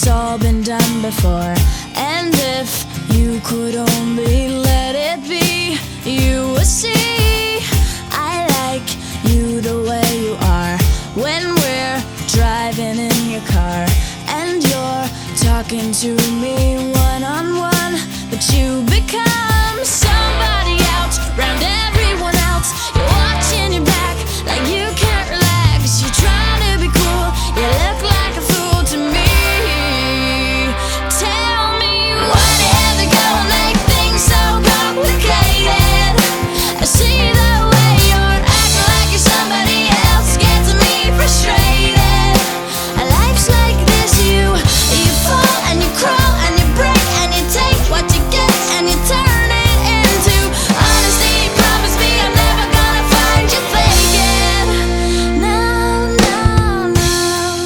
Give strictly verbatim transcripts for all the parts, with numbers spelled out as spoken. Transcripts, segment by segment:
it's all been done before. And if you could only let it be, you would see I like you the way you are. When we're driving in your car and you're talking to me one-on-one, but you become somebody else round everyone else. You're watching your back like you can't relax. You're trying to be cool, you look like a fool to me. Tell me why do you have to go and make things so complicated? I see the way you're acting like you're somebody else gets me frustrated. Life's like this, you you fall and you crawl and you break and you take what you get and you turn it into honesty. Promise me I'm never gonna find you faking. No, no, no.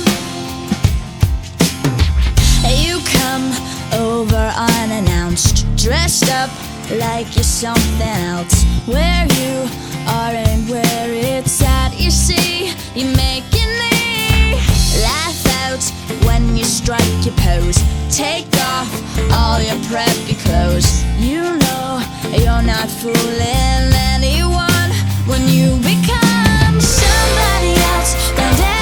You come over unannounced, dressed up like you're something else. Where you are and where it's at, you see, you're making me laugh out when you strike your pose. Take off all your preppy clothes. You know you're not fooling anyone when you become somebody else. Round